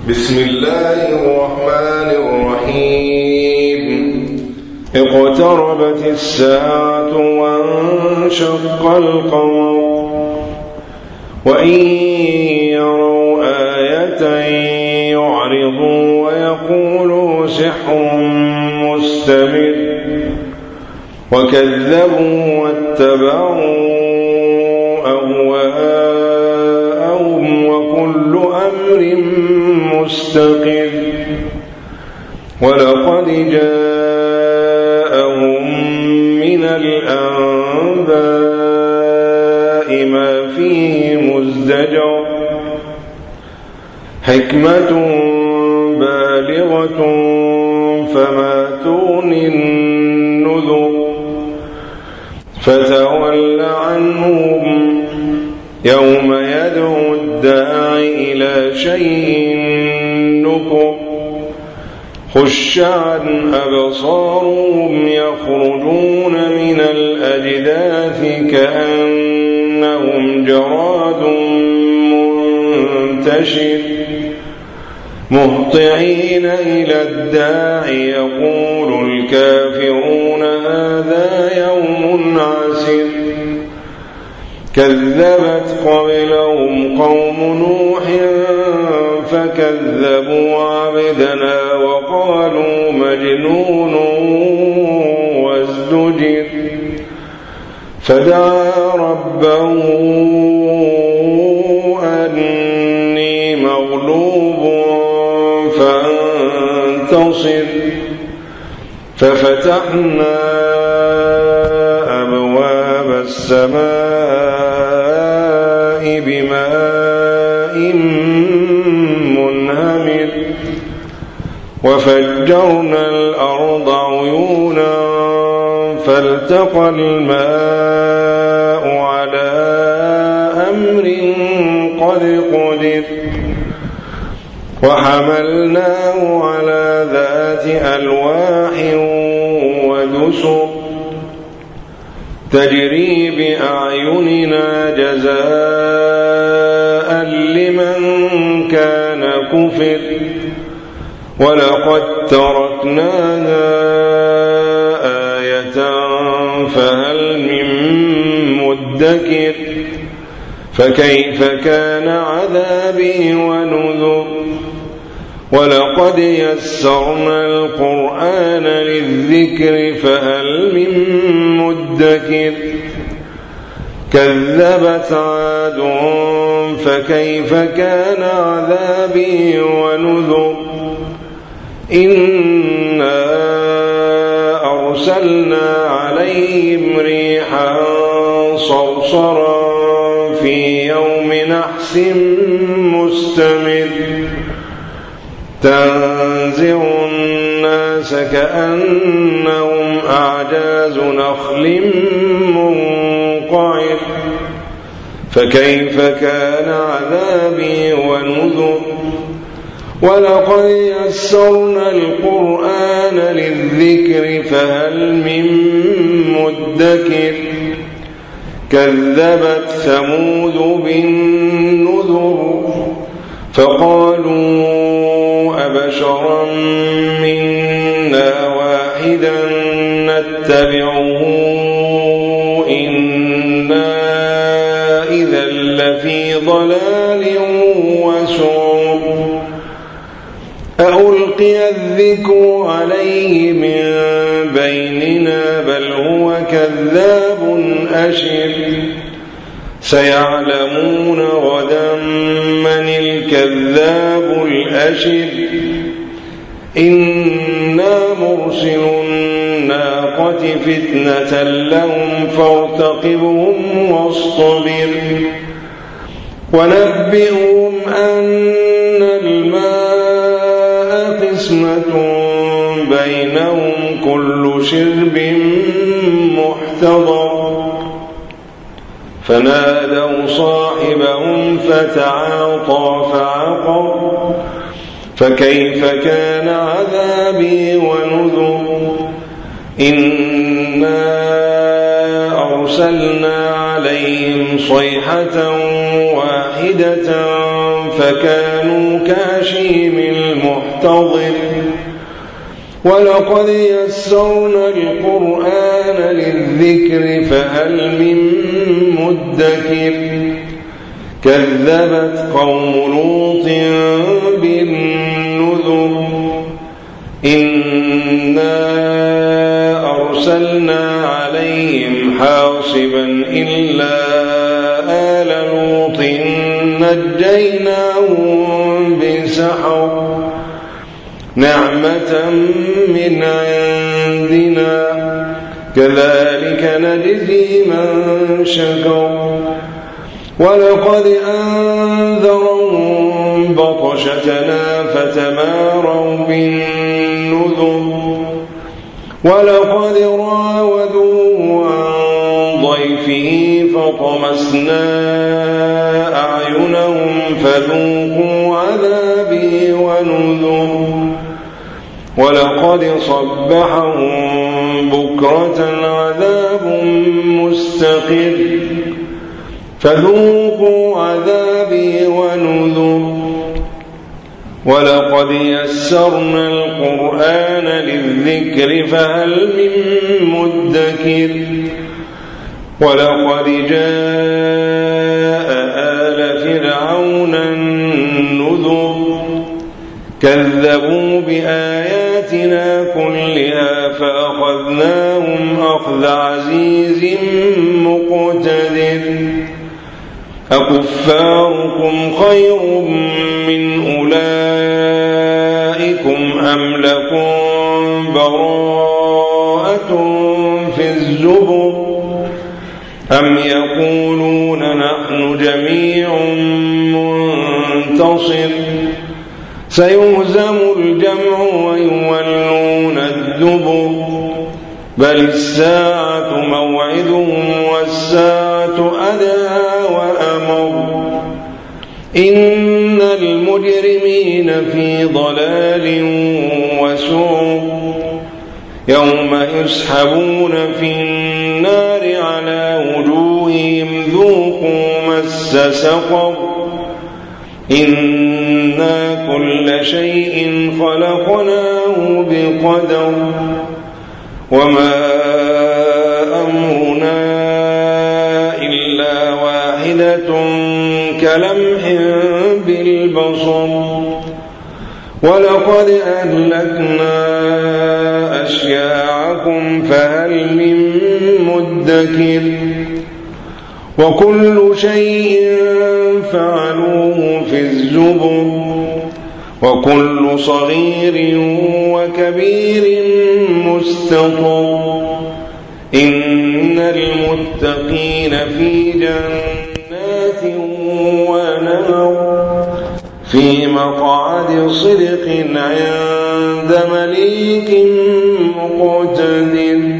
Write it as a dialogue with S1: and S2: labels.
S1: بسم الله الرحمن الرحيم اقتربت الساعة وانشق القمر وإن يروا آية يعرضوا ويقولوا سحر مستمر وكذبوا واتبعوا أهواءهم وكل أمر مستقر ولقد جاءهم من الأنباء ما فيه مزدجر حكمة بالغة فما تغني النذر فتول عنهم يوم يدعو الداعي إلى شيء نكر خش عن أبصارهم يخرجون من الأجداث كأنهم جراد منتشر مهطعين إلى الداعي يقول الكافرون هذا يوم عسر كذبت قبلهم قوم نوح فكذبوا عبدنا وقالوا مجنون وازدجر فدعا ربه أني مغلوب فانتصر ففتحنا أبواب السماء بماء منهمر وفجرنا الأرض عيونا فالتقى الماء على أمر قد قدر وحملناه على ذات ألواح ودسر تجري بأعيننا جزاء لمن كان كفر ولقد تركناها آية فهل من مدكر فكيف كان عذابي ونذر ولقد يسرنا القرآن للذكر فهل من مدكر كذبت عاد فكيف كان عذابي ونذر إنا أرسلنا عليهم ريحا صرصرا في يوم نحس مستمر تنزع الناس كأنهم أعجاز نخل منقعر فكيف كان عذابي ونذر ولقد يسرنا القرآن للذكر فهل من مدكر كذبت ثمود بالنذر فقالوا أبشرا منا واحدا نتبعه إنا إذا لفي ضلال وسعر ألقي الذكر عليه من بيننا بل هو كذاب أشر سيعلمون غدا من الكذاب الأشر إنا مرسل الناقة فتنة لهم فارتقبهم واصطبر ونبئهم أن الماء قسمة بينهم كل شرب محتضر فنادوا صاحبهم فتعاطى فعقر فكيف كان عذابي ونذر إنا أرسلنا عليهم صيحة واحدة فكانوا كهشيم المحتضر ولقد يسرنا القرآن للذكر فهل من مدكر كذبت قوم لوط بالنذر إنا أرسلنا عليهم حاصبا إلا آل لوط نجيناهم بسحر نعمة من عندنا كذلك نجزي من شكر ولقد أنذرهم بطشتنا فتماروا بالنذر ولقد راودوه عن ضيفه فطمسنا أعينهم فذوقوا عذابي ونذر ولقد صبحهم بكرة عذاب مستقر فذوقوا عذابي ونذر ولقد يسرنا القرآن للذكر فهل من مدكر ولقد جاء آل فرعون النذر كذبوا بآياتنا كلها فأخذناهم أخذ عزيز مقتدر أكفاركم خير من أولئكم أم لكم براءة في الزبر أم يقولون نحن جميع منتصر سيهزم الجمع ويولون الدبر بل الساعة موعدهم والساعة أدهى وأمر إن المجرمين في ضلال وسعر يوم يسحبون في النار على وجوههم ذوقوا مس سقر إنا كل شيء خلقناه بقدر وما أمرنا إلا واحدة كلمح بالبصر ولقد أهلكنا أشياعكم فهل من مدكر وكل شيء فعلوه في الزبر وكل صغير وكبير مستطر إن المتقين في جنات ونهر في مقعد صدق عند مليك مقتدر